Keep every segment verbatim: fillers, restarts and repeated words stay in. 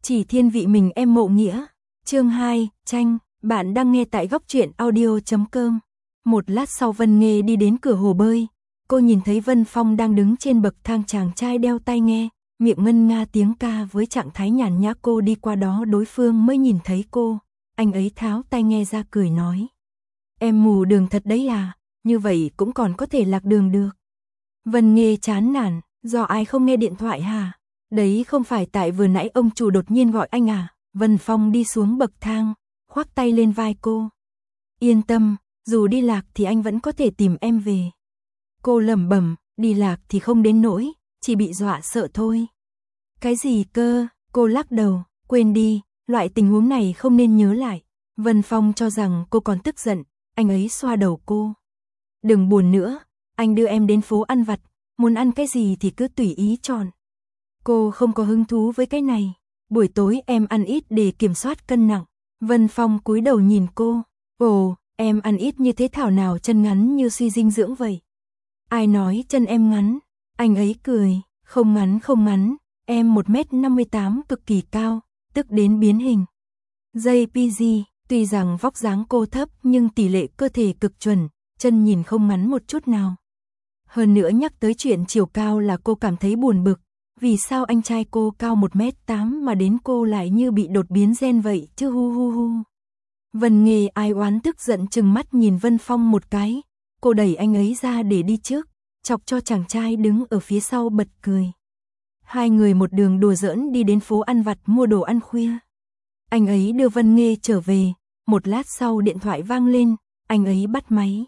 Chỉ thiên vị mình em mộ nghĩa. Chương hai, tranh, bạn đang nghe tại góc truyện audio chấm com. Một lát sau Vân Nghê đi đến cửa hồ bơi, cô nhìn thấy Vân Phong đang đứng trên bậc thang, chàng trai đeo tai nghe, miệng ngân nga tiếng ca với trạng thái nhàn nhã. Cô đi qua đó đối phương mới nhìn thấy cô, anh ấy tháo tai nghe ra cười nói. Em mù đường thật đấy à, như vậy cũng còn có thể lạc đường được. Vân Nghê chán nản, do ai không nghe điện thoại hả? Đấy không phải tại vừa nãy ông chủ đột nhiên gọi anh à? Vân Phong đi xuống bậc thang, khoác tay lên vai cô. Yên tâm, dù đi lạc thì anh vẫn có thể tìm em về. Cô lẩm bẩm, đi lạc thì không đến nỗi, chỉ bị dọa sợ thôi. Cái gì cơ? Cô lắc đầu, quên đi, loại tình huống này không nên nhớ lại. Vân Phong cho rằng cô còn tức giận, anh ấy xoa đầu cô. Đừng buồn nữa, anh đưa em đến phố ăn vặt, muốn ăn cái gì thì cứ tùy ý chọn. Cô không có hứng thú với cái này, buổi tối em ăn ít để kiểm soát cân nặng. Vân Phong cúi đầu nhìn cô, ồ, em ăn ít như thế thảo nào chân ngắn như suy dinh dưỡng vậy. Ai nói chân em ngắn? Anh ấy cười, không ngắn không ngắn, em một mét năm mươi tám cực kỳ cao, tức đến biến hình. jê pê giê, tuy rằng vóc dáng cô thấp nhưng tỷ lệ cơ thể cực chuẩn, chân nhìn không ngắn một chút nào. Hơn nữa nhắc tới chuyện chiều cao là cô cảm thấy buồn bực, vì sao anh trai cô cao một mét tám mà đến cô lại như bị đột biến gen vậy chứ hu hu hu. Vân Nghê ai oán tức giận chừng mắt nhìn Vân Phong một cái, cô đẩy anh ấy ra để đi trước, chọc cho chàng trai đứng ở phía sau bật cười. Hai người một đường đùa giỡn đi đến phố ăn vặt mua đồ ăn khuya. Anh ấy đưa Vân Nghê trở về, một lát sau điện thoại vang lên, anh ấy bắt máy.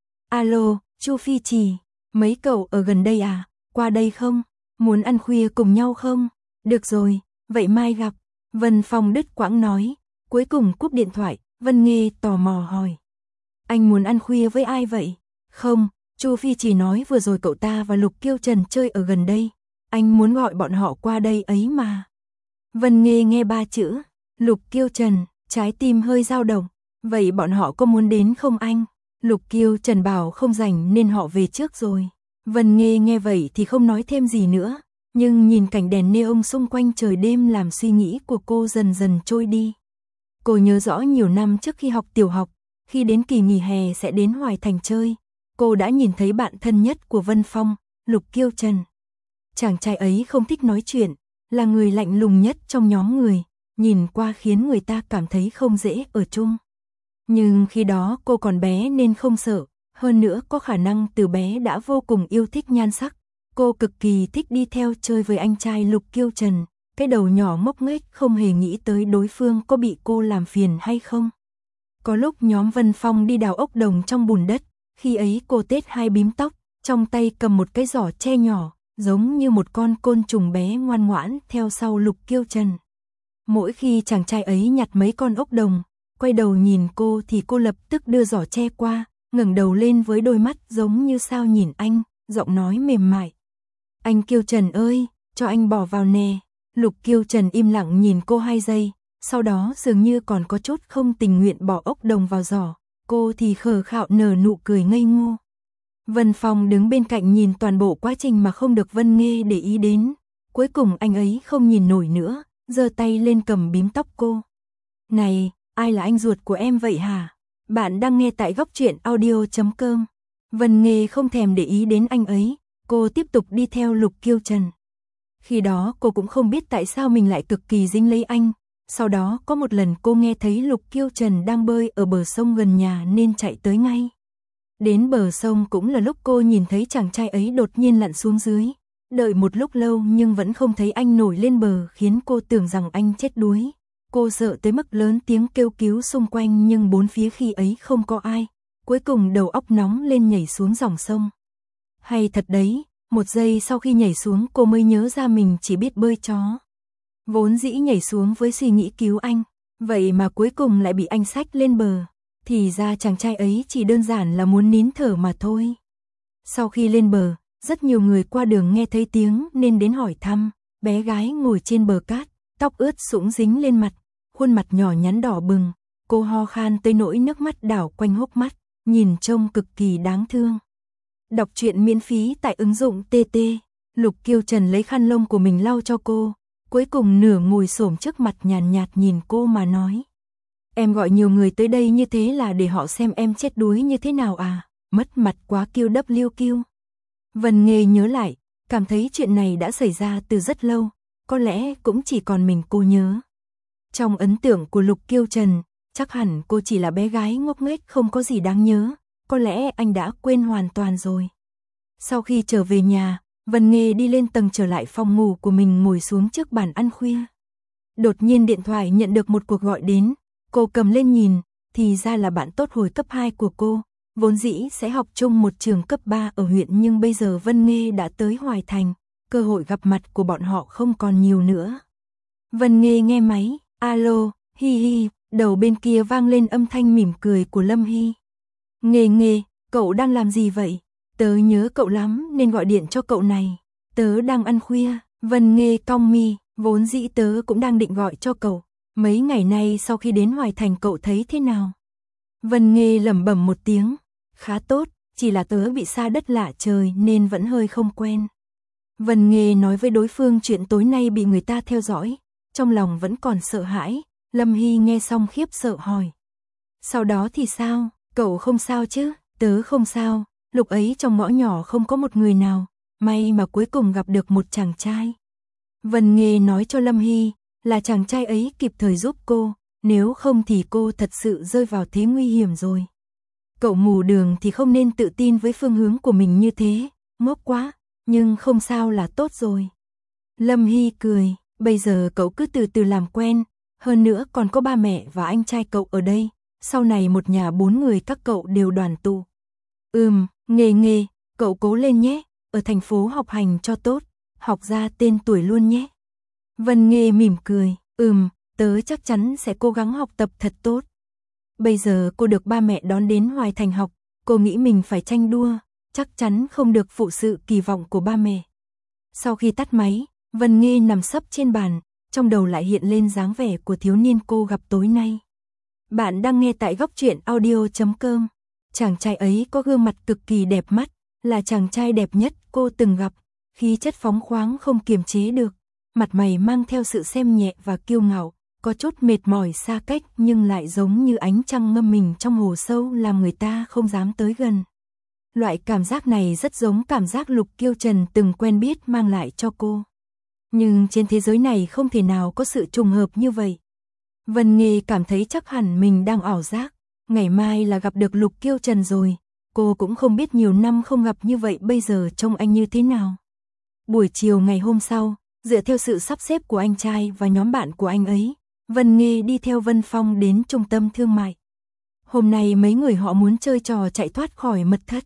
Alo, Chu Phi Trì, mấy cậu ở gần đây à, qua đây không? Muốn ăn khuya cùng nhau không? Được rồi, vậy mai gặp. Vân Phong đứt quãng nói, cuối cùng cúp điện thoại. Vân Nghê tò mò hỏi. Anh muốn ăn khuya với ai vậy? Không, Chu Phi chỉ nói vừa rồi cậu ta và Lục Kiêu Trần chơi ở gần đây. Anh muốn gọi bọn họ qua đây ấy mà. Vân Nghê nghe ba chữ Lục Kiêu Trần, trái tim hơi dao động. Vậy bọn họ có muốn đến không anh? Lục Kiêu Trần bảo không rảnh nên họ về trước rồi. Vân Nghê nghe vậy thì không nói thêm gì nữa, nhưng nhìn cảnh đèn neon xung quanh trời đêm làm suy nghĩ của cô dần dần trôi đi. Cô nhớ rõ nhiều năm trước khi học tiểu học, khi đến kỳ nghỉ hè sẽ đến Hoài Thành chơi, cô đã nhìn thấy bạn thân nhất của Vân Phong, Lục Kiêu Trần. Chàng trai ấy không thích nói chuyện, là người lạnh lùng nhất trong nhóm người, nhìn qua khiến người ta cảm thấy không dễ ở chung. Nhưng khi đó cô còn bé nên không sợ, hơn nữa có khả năng từ bé đã vô cùng yêu thích nhan sắc. Cô cực kỳ thích đi theo chơi với anh trai Lục Kiêu Trần, cái đầu nhỏ ngốc nghếch không hề nghĩ tới đối phương có bị cô làm phiền hay không. Có lúc nhóm Vân Phong đi đào ốc đồng trong bùn đất, khi ấy cô tết hai bím tóc, trong tay cầm một cái giỏ tre nhỏ, giống như một con côn trùng bé ngoan ngoãn theo sau Lục Kiêu Trần. Mỗi khi chàng trai ấy nhặt mấy con ốc đồng, quay đầu nhìn cô thì cô lập tức đưa giỏ tre qua, ngẩng đầu lên với đôi mắt giống như sao nhìn anh, giọng nói mềm mại. Anh Kiêu Trần ơi, cho anh bỏ vào nè. Lục Kiêu Trần im lặng nhìn cô hai giây, sau đó dường như còn có chút không tình nguyện bỏ ốc đồng vào giỏ, cô thì khờ khạo nở nụ cười ngây ngô. Vân Phong đứng bên cạnh nhìn toàn bộ quá trình mà không được Vân Nghê để ý đến, cuối cùng anh ấy không nhìn nổi nữa, giơ tay lên cầm bím tóc cô. Này, ai là anh ruột của em vậy hả? Bạn đang nghe tại góc truyện audio chấm com. Vân Nghê không thèm để ý đến anh ấy, cô tiếp tục đi theo Lục Kiêu Trần. Khi đó cô cũng không biết tại sao mình lại cực kỳ dính lấy anh, sau đó có một lần cô nghe thấy Lục Kiêu Trần đang bơi ở bờ sông gần nhà nên chạy tới ngay. Đến bờ sông cũng là lúc cô nhìn thấy chàng trai ấy đột nhiên lặn xuống dưới, đợi một lúc lâu nhưng vẫn không thấy anh nổi lên bờ khiến cô tưởng rằng anh chết đuối. Cô sợ tới mức lớn tiếng kêu cứu xung quanh nhưng bốn phía khi ấy không có ai, cuối cùng đầu óc nóng lên nhảy xuống dòng sông. Hay thật đấy, một giây sau khi nhảy xuống cô mới nhớ ra mình chỉ biết bơi chó. Vốn dĩ nhảy xuống với suy nghĩ cứu anh, vậy mà cuối cùng lại bị anh xách lên bờ, thì ra chàng trai ấy chỉ đơn giản là muốn nín thở mà thôi. Sau khi lên bờ, rất nhiều người qua đường nghe thấy tiếng nên đến hỏi thăm, bé gái ngồi trên bờ cát, tóc ướt sũng dính lên mặt, khuôn mặt nhỏ nhắn đỏ bừng, cô ho khan tới nỗi nước mắt đảo quanh hốc mắt, nhìn trông cực kỳ đáng thương. Đọc truyện miễn phí tại ứng dụng tê tê. Lục Kiêu Trần lấy khăn lông của mình lau cho cô, cuối cùng nửa ngồi xổm trước mặt nhàn nhạt, nhạt nhìn cô mà nói. Em gọi nhiều người tới đây như thế là để họ xem em chết đuối như thế nào à, mất mặt quá kiêu đắp liêu kiêu. Vân Nghê nhớ lại, cảm thấy chuyện này đã xảy ra từ rất lâu, có lẽ cũng chỉ còn mình cô nhớ. Trong ấn tượng của Lục Kiêu Trần, chắc hẳn cô chỉ là bé gái ngốc nghếch không có gì đáng nhớ, có lẽ anh đã quên hoàn toàn rồi. Sau khi trở về nhà, Vân Nghê đi lên tầng trở lại phòng ngủ của mình ngồi xuống trước bàn ăn khuya. Đột nhiên điện thoại nhận được một cuộc gọi đến, cô cầm lên nhìn, thì ra là bạn tốt hồi cấp hai của cô, vốn dĩ sẽ học chung một trường cấp ba ở huyện nhưng bây giờ Vân Nghê đã tới Hoài Thành, cơ hội gặp mặt của bọn họ không còn nhiều nữa. Vân Nghê nghe máy, alo, hi hi, đầu bên kia vang lên âm thanh mỉm cười của Lâm Hy. Nghê Nghê, cậu đang làm gì vậy? Tớ nhớ cậu lắm nên gọi điện cho cậu này. Tớ đang ăn khuya. Vân Nghê cong mi, vốn dĩ tớ cũng đang định gọi cho cậu. Mấy ngày nay sau khi đến Hoài Thành cậu thấy thế nào? Vân Nghê lẩm bẩm một tiếng. Khá tốt, chỉ là tớ bị xa đất lạ trời nên vẫn hơi không quen. Vân Nghê nói với đối phương chuyện tối nay bị người ta theo dõi. Trong lòng vẫn còn sợ hãi. Lâm Hy nghe xong khiếp sợ hỏi. Sau đó thì sao? Cậu không sao chứ? Tớ không sao. Lúc ấy trong ngõ nhỏ không có một người nào, may mà cuối cùng gặp được một chàng trai. Vân Nghê nói cho Lâm Hy là chàng trai ấy kịp thời giúp cô, nếu không thì cô thật sự rơi vào thế nguy hiểm rồi. Cậu mù đường thì không nên tự tin với phương hướng của mình như thế, ngốc quá, nhưng không sao là tốt rồi. Lâm Hy cười, bây giờ cậu cứ từ từ làm quen, hơn nữa còn có ba mẹ và anh trai cậu ở đây, sau này một nhà bốn người các cậu đều đoàn tụ. Ừm, Nghê Nghê, cậu cố lên nhé, ở thành phố học hành cho tốt, học ra tên tuổi luôn nhé. Vân Nghê mỉm cười, ừm, tớ chắc chắn sẽ cố gắng học tập thật tốt. Bây giờ cô được ba mẹ đón đến Hoài Thành học, cô nghĩ mình phải tranh đua, chắc chắn không được phụ sự kỳ vọng của ba mẹ. Sau khi tắt máy, Vân Nghê nằm sấp trên bàn, trong đầu lại hiện lên dáng vẻ của thiếu niên cô gặp tối nay. Bạn đang nghe tại góc truyện audio chấm com. Chàng trai ấy có gương mặt cực kỳ đẹp mắt, là chàng trai đẹp nhất cô từng gặp, khí chất phóng khoáng không kiềm chế được, mặt mày mang theo sự xem nhẹ và kiêu ngạo, có chút mệt mỏi xa cách nhưng lại giống như ánh trăng ngâm mình trong hồ sâu làm người ta không dám tới gần. Loại cảm giác này rất giống cảm giác Lục Kiêu Trần từng quen biết mang lại cho cô. Nhưng trên thế giới này không thể nào có sự trùng hợp như vậy. Vân Nghê cảm thấy chắc hẳn mình đang ảo giác. Ngày mai là gặp được Lục Kiêu Trần rồi, cô cũng không biết nhiều năm không gặp như vậy bây giờ trông anh như thế nào. Buổi chiều ngày hôm sau, dựa theo sự sắp xếp của anh trai và nhóm bạn của anh ấy, Vân Nghê đi theo Vân Phong đến trung tâm thương mại. Hôm nay mấy người họ muốn chơi trò chạy thoát khỏi mật thất.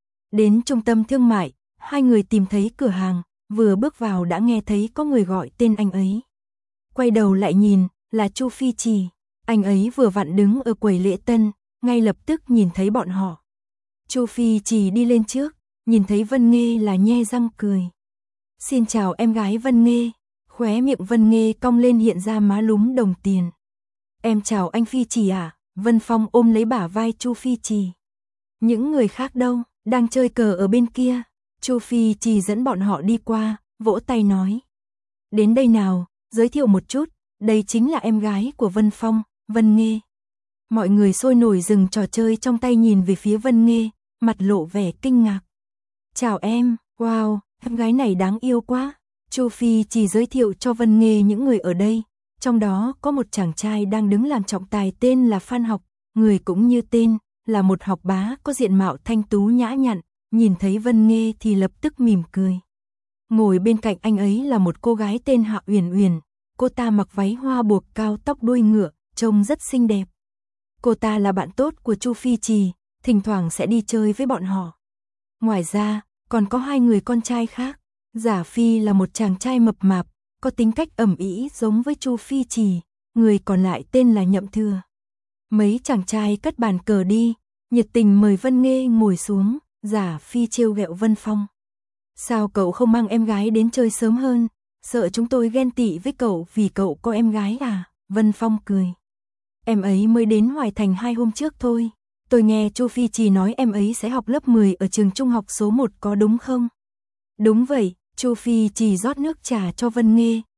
Đến trung tâm thương mại, hai người tìm thấy cửa hàng, vừa bước vào đã nghe thấy có người gọi tên anh ấy. Quay đầu lại nhìn, là Chu Phi Trì. Anh ấy vừa vặn đứng ở quầy lễ tân, ngay lập tức nhìn thấy bọn họ. Chu Phi Trì đi lên trước, nhìn thấy Vân Nghê là nhe răng cười. Xin chào em gái Vân Nghê, khóe miệng Vân Nghê cong lên hiện ra má lúm đồng tiền. Em chào anh Phi Trì à? Vân Phong ôm lấy bả vai Chu Phi Trì. Những người khác đâu, đang chơi cờ ở bên kia. Chu Phi Trì dẫn bọn họ đi qua, vỗ tay nói. Đến đây nào, giới thiệu một chút, đây chính là em gái của Vân Phong, Vân Nghê. Mọi người sôi nổi dừng trò chơi trong tay nhìn về phía Vân Nghê, mặt lộ vẻ kinh ngạc. Chào em, wow, em gái này đáng yêu quá. Chu Phi chỉ giới thiệu cho Vân Nghê những người ở đây, trong đó có một chàng trai đang đứng làm trọng tài tên là Phan Học, người cũng như tên, là một học bá có diện mạo thanh tú nhã nhặn, nhìn thấy Vân Nghê thì lập tức mỉm cười. Ngồi bên cạnh anh ấy là một cô gái tên Hạ Uyển Uyển, cô ta mặc váy hoa buộc cao tóc đuôi ngựa, trông rất xinh đẹp. Cô ta là bạn tốt của Chu Phi Trì, thỉnh thoảng sẽ đi chơi với bọn họ. Ngoài ra, còn có hai người con trai khác. Giả Phi là một chàng trai mập mạp, có tính cách ẩm ĩ giống với Chu Phi Trì, người còn lại tên là Nhậm Thừa. Mấy chàng trai cất bàn cờ đi, nhiệt tình mời Vân Nghê ngồi xuống, Giả Phi trêu ghẹo Vân Phong. Sao cậu không mang em gái đến chơi sớm hơn, sợ chúng tôi ghen tị với cậu vì cậu có em gái à? Vân Phong cười. Em ấy mới đến Hoài Thành hai hôm trước thôi. Tôi nghe Chu Phi Trì nói em ấy sẽ học lớp mười ở trường trung học số một có đúng không? Đúng vậy, Chu Phi Trì rót nước trà cho Vân Nghê,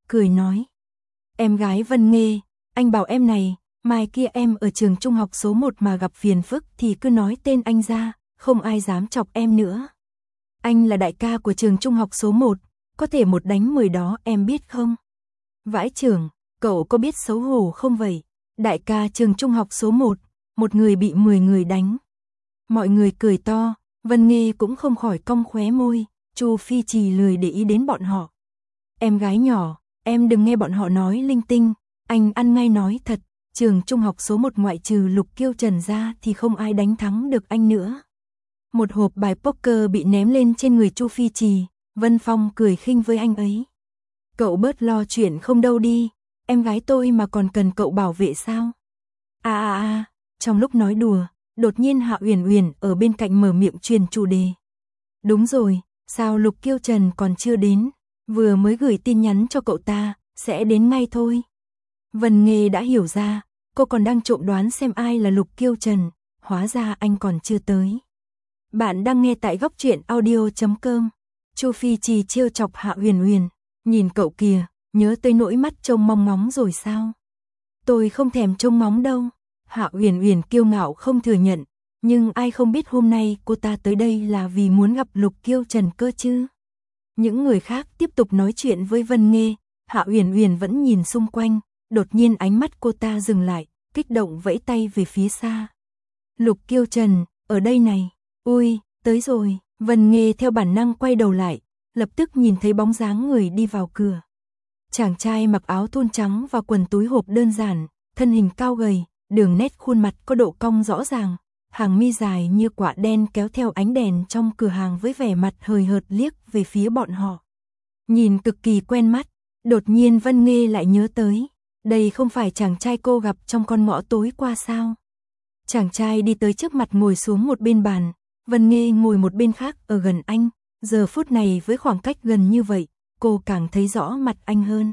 cười nói. Em gái Vân Nghê, anh bảo em này, mai kia em ở trường trung học số một mà gặp phiền phức thì cứ nói tên anh ra, không ai dám chọc em nữa. Anh là đại ca của trường trung học số một, có thể một đánh mười đó em biết không? Vãi chưởng, cậu có biết xấu hổ không vậy? Đại ca trường trung học số một, một người bị mười người đánh. Mọi người cười to, Vân Nghê cũng không khỏi cong khóe môi, Chu Phi Trì lười để ý đến bọn họ. Em gái nhỏ, em đừng nghe bọn họ nói linh tinh, anh ăn ngay nói thật, trường trung học số một ngoại trừ Lục Kiêu Trần ra thì không ai đánh thắng được anh nữa. Một hộp bài poker bị ném lên trên người Chu Phi Trì, Vân Phong cười khinh với anh ấy. Cậu bớt lo chuyện không đâu đi, em gái tôi mà còn cần cậu bảo vệ sao? À à à, trong lúc nói đùa, đột nhiên Hạ Uyển Uyển ở bên cạnh mở miệng truyền chủ đề. Đúng rồi, sao Lục Kiêu Trần còn chưa đến? Vừa mới gửi tin nhắn cho cậu ta, sẽ đến ngay thôi. Vân Nghê đã hiểu ra, cô còn đang trộm đoán xem ai là Lục Kiêu Trần, hóa ra anh còn chưa tới. Bạn đang nghe tại góc truyện audio chấm com. Chu Phi Trì trêu chọc Hạ Uyển Uyển, nhìn cậu kìa, nhớ tới nỗi mắt trông mong ngóng rồi sao? Tôi không thèm trông ngóng đâu. Hạ Uyển Uyển kiêu ngạo không thừa nhận, nhưng ai không biết hôm nay cô ta tới đây là vì muốn gặp Lục Kiêu Trần cơ chứ. Những người khác tiếp tục nói chuyện với Vân Nghê, Hạ Uyển Uyển vẫn nhìn xung quanh, đột nhiên ánh mắt cô ta dừng lại, kích động vẫy tay về phía xa. Lục Kiêu Trần, ở đây này. Ui, tới rồi. Vân Nghê theo bản năng quay đầu lại, lập tức nhìn thấy bóng dáng người đi vào cửa. Chàng trai mặc áo thun trắng và quần túi hộp đơn giản, thân hình cao gầy, đường nét khuôn mặt có độ cong rõ ràng, hàng mi dài như quả đen kéo theo ánh đèn trong cửa hàng với vẻ mặt hời hợt liếc về phía bọn họ. Nhìn cực kỳ quen mắt, đột nhiên Vân Nghê lại nhớ tới, đây không phải chàng trai cô gặp trong con ngõ tối qua sao? Chàng trai đi tới trước mặt ngồi xuống một bên bàn, Vân Nghê ngồi một bên khác ở gần anh, giờ phút này với khoảng cách gần như vậy, cô càng thấy rõ mặt anh hơn.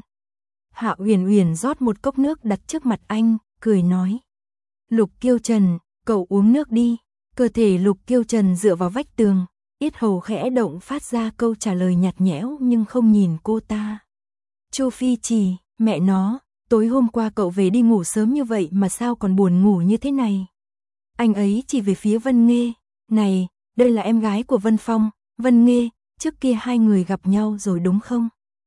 Hạ Uyển Uyển rót một cốc nước đặt trước mặt anh, cười nói. Lục Kiêu Trần, cậu uống nước đi. Cơ thể Lục Kiêu Trần dựa vào vách tường, yết hầu khẽ động phát ra câu trả lời nhạt nhẽo nhưng không nhìn cô ta. Chu Phi Trì, mẹ nó, tối hôm qua cậu về đi ngủ sớm như vậy mà sao còn buồn ngủ như thế này? Anh ấy chỉ về phía Vân Nghê. Này, đây là em gái của Vân Phong, Vân Nghê, trước kia hai người gặp nhau rồi đúng không?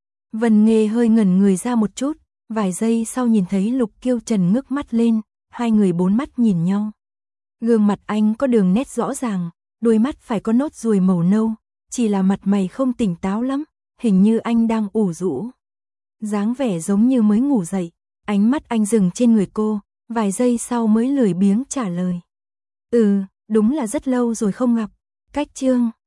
Vân Nghê hơi ngẩn người ra một chút, vài giây sau nhìn thấy Lục Kiêu Trần ngước mắt lên, hai người bốn mắt nhìn nhau. Gương mặt anh có đường nét rõ ràng, đôi mắt phải có nốt ruồi màu nâu, chỉ là mặt mày không tỉnh táo lắm, hình như anh đang ủ rũ. Dáng vẻ giống như mới ngủ dậy, ánh mắt anh dừng trên người cô, vài giây sau mới lười biếng trả lời. Ừ, đúng là rất lâu rồi không gặp. Cách chương